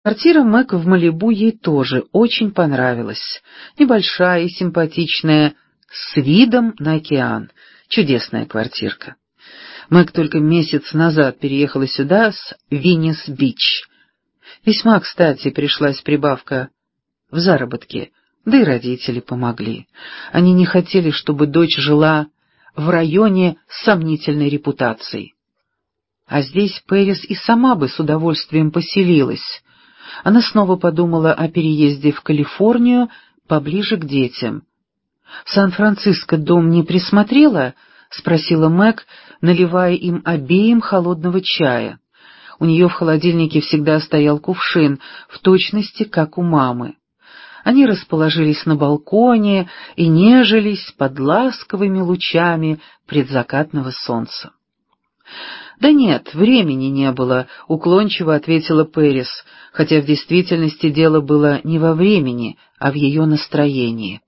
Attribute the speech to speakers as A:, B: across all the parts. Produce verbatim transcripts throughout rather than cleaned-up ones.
A: Квартира Мэг в Малибу ей тоже очень понравилась. Небольшая и симпатичная, с видом на океан. Чудесная квартирка. Мэг только месяц назад переехала сюда с Венес-Бич. Весьма кстати пришлась прибавка в заработке, да и родители помогли. Они не хотели, чтобы дочь жила в районе с сомнительной репутацией. А здесь Пэрис и сама бы с удовольствием поселилась. Она снова подумала о переезде в Калифорнию поближе к детям. «В Сан-Франциско дом не присмотрела?» — спросила Мэг, наливая им обеим холодного чая. У нее в холодильнике всегда стоял кувшин, в точности, как у мамы. Они расположились на балконе и нежились под ласковыми лучами предзакатного солнца. «Да нет, времени не было», — уклончиво ответила Пэрис, хотя в действительности дело было не во времени, а в ее настроении.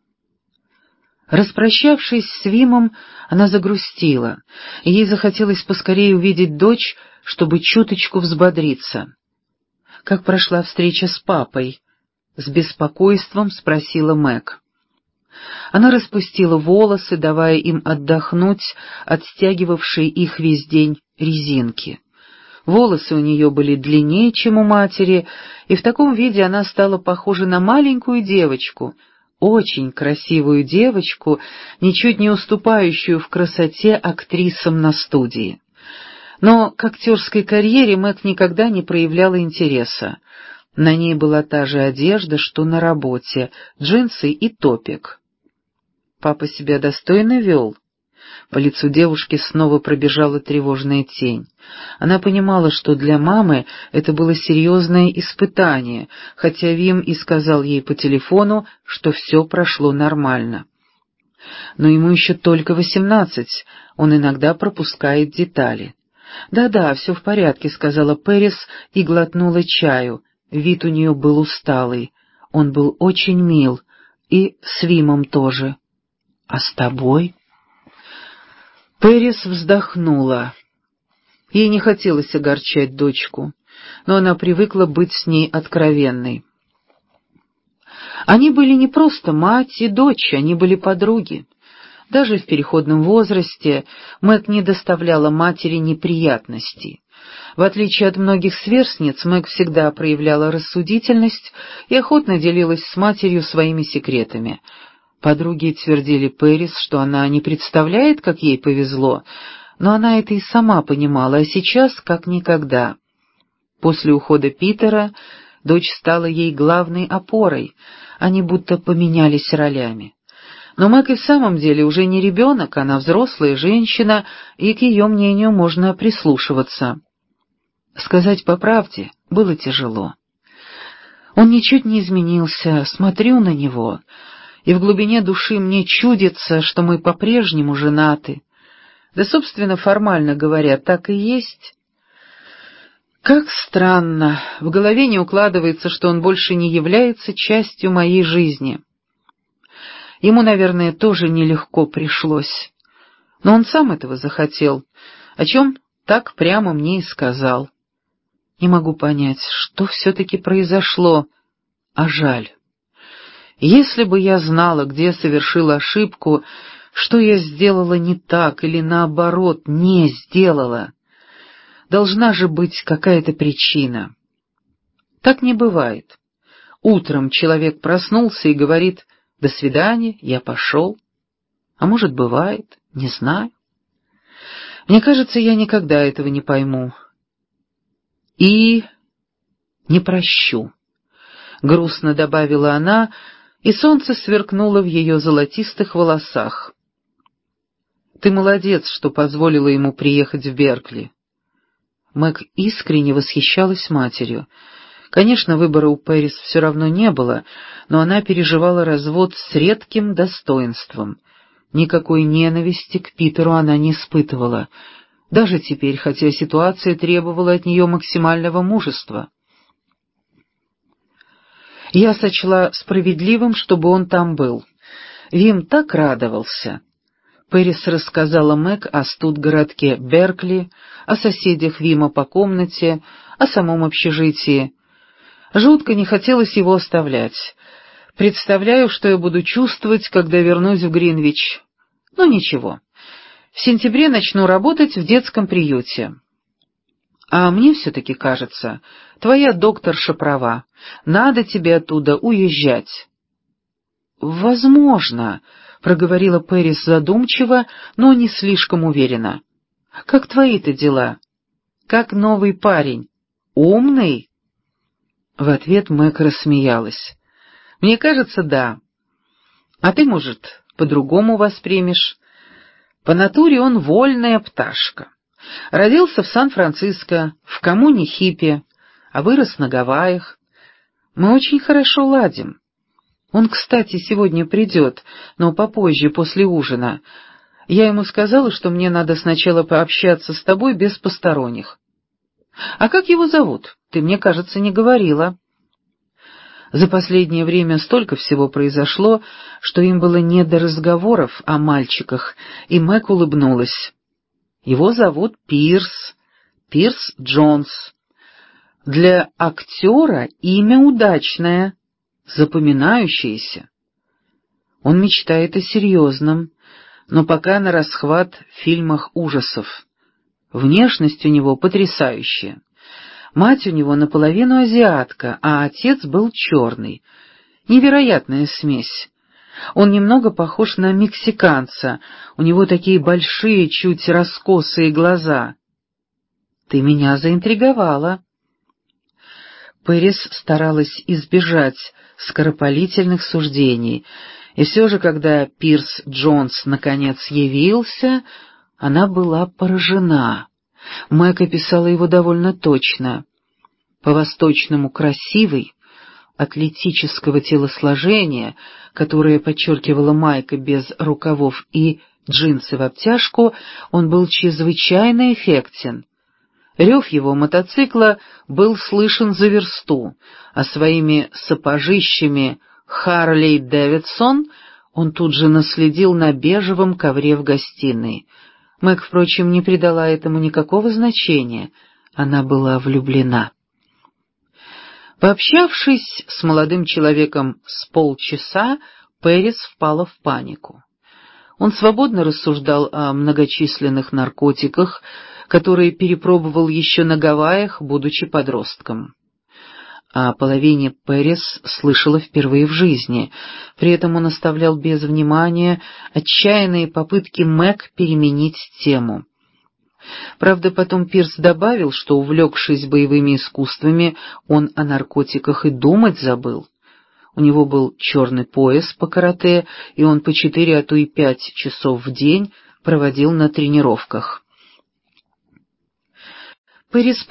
A: Распрощавшись с Вимом, она загрустила, и ей захотелось поскорее увидеть дочь, чтобы чуточку взбодриться. «Как прошла встреча с папой?» — с беспокойством спросила Мэг. Она распустила волосы, давая им отдохнуть от стягивавшей их весь день резинки. Волосы у нее были длиннее, чем у матери, и в таком виде она стала похожа на маленькую девочку, очень красивую девочку, ничуть не уступающую в красоте актрисам на студии. Но к актерской карьере Мэг никогда не проявляла интереса. На ней была та же одежда, что на работе, джинсы и топик. Папа себя достойно вел. По лицу девушки снова пробежала тревожная тень. Она понимала, что для мамы это было серьезное испытание, хотя Вим и сказал ей по телефону, что все прошло нормально. Но ему еще только восемнадцать, он иногда пропускает детали. «Да-да, все в порядке», — сказала Пэрис и глотнула чаю. Вид у нее был усталый. Он был очень мил, и с Вимом тоже. «А с тобой?» Пэрис вздохнула. Ей не хотелось огорчать дочку, но она привыкла быть с ней откровенной. Они были не просто мать и дочь, они были подруги. Даже в переходном возрасте Мэг не доставляла матери неприятностей. В отличие от многих сверстниц, Мэг всегда проявляла рассудительность и охотно делилась с матерью своими секретами. Подруги твердили Пэрис, что она не представляет, как ей повезло, но она это и сама понимала, а сейчас как никогда. После ухода Питера дочь стала ей главной опорой, они будто поменялись ролями. Но Мэг и в самом деле уже не ребенок, она взрослая женщина, и к ее мнению можно прислушиваться. Сказать по правде было тяжело. Он ничуть не изменился, смотрю на него, и в глубине души мне чудится, что мы по-прежнему женаты. Да, собственно, формально говоря, так и есть. Как странно, в голове не укладывается, что он больше не является частью моей жизни. Ему, наверное, тоже нелегко пришлось. Но он сам этого захотел, о чем так прямо мне и сказал. Не могу понять, что все-таки произошло, а жаль. Если бы я знала, где совершила ошибку, что я сделала не так или, наоборот, не сделала. Должна же быть какая-то причина. Так не бывает. Утром человек проснулся и говорит: «До свидания, я пошел». А может, бывает, не знаю. Мне кажется, я никогда этого не пойму. И не прощу. Грустно добавила она, и солнце сверкнуло в ее золотистых волосах. Ты молодец, что позволила ему приехать в Беркли. Мэг искренне восхищалась матерью. Конечно, выбора у Пэрис все равно не было, но она переживала развод с редким достоинством. Никакой ненависти к Питеру она не испытывала, даже теперь, хотя ситуация требовала от нее максимального мужества. Я сочла справедливым, чтобы он там был. Вим так радовался. Пэрис рассказала Мэг о студгородке Беркли, о соседях Вима по комнате, о самом общежитии. Жутко не хотелось его оставлять. Представляю, что я буду чувствовать, когда вернусь в Гринвич. Но ничего. В сентябре начну работать в детском приюте. А мне все-таки кажется, твоя докторша права. Надо тебе оттуда уезжать. Возможно, проговорила Пэрис задумчиво, но не слишком уверенно. Как твои-то дела? Как новый парень? Умный? В ответ Мэг рассмеялась. Мне кажется, да. А ты, может, по-другому воспримешь. По натуре он вольная пташка. Родился в Сан-Франциско, в коммуне хиппи, а вырос на Гавайях. Мы очень хорошо ладим. Он, кстати, сегодня придет, но попозже, после ужина. Я ему сказала, что мне надо сначала пообщаться с тобой без посторонних. А как его зовут? Ты, мне кажется, не говорила. За последнее время столько всего произошло, что им было не до разговоров о мальчиках, и Мэг улыбнулась. Его зовут Пирс, Пирс Джонс. Для актера имя удачное, запоминающееся. Он мечтает о серьезном, но пока на расхват в фильмах ужасов. Внешность у него потрясающая. Мать у него наполовину азиатка, а отец был черный. Невероятная смесь. Он немного похож на мексиканца, у него такие большие, чуть раскосые глаза. Ты меня заинтриговала. Пэрис старалась избежать скоропалительных суждений, и все же, когда Пирс Джонс наконец явился, она была поражена. Мэг описала его довольно точно. По-восточному красивый, атлетического телосложения, которое подчеркивала майка без рукавов и джинсы в обтяжку, он был чрезвычайно эффектен. Рев его мотоцикла был слышен за версту, а своими сапожищами Харлей Дэвидсон он тут же наследил на бежевом ковре в гостиной. Мэг, впрочем, не придала этому никакого значения. Она была влюблена. Пообщавшись с молодым человеком с полчаса, Пэрис впала в панику. Он свободно рассуждал о многочисленных наркотиках, которые перепробовал еще на Гавайях, будучи подростком. О половине Пэрис слышала впервые в жизни, при этом он оставлял без внимания отчаянные попытки Мэг переменить тему. Правда, потом Пирс добавил, что, увлекшись боевыми искусствами, он о наркотиках и думать забыл. У него был черный пояс по карате, и он по четыре, а то и пять часов в день проводил на тренировках. Пэрис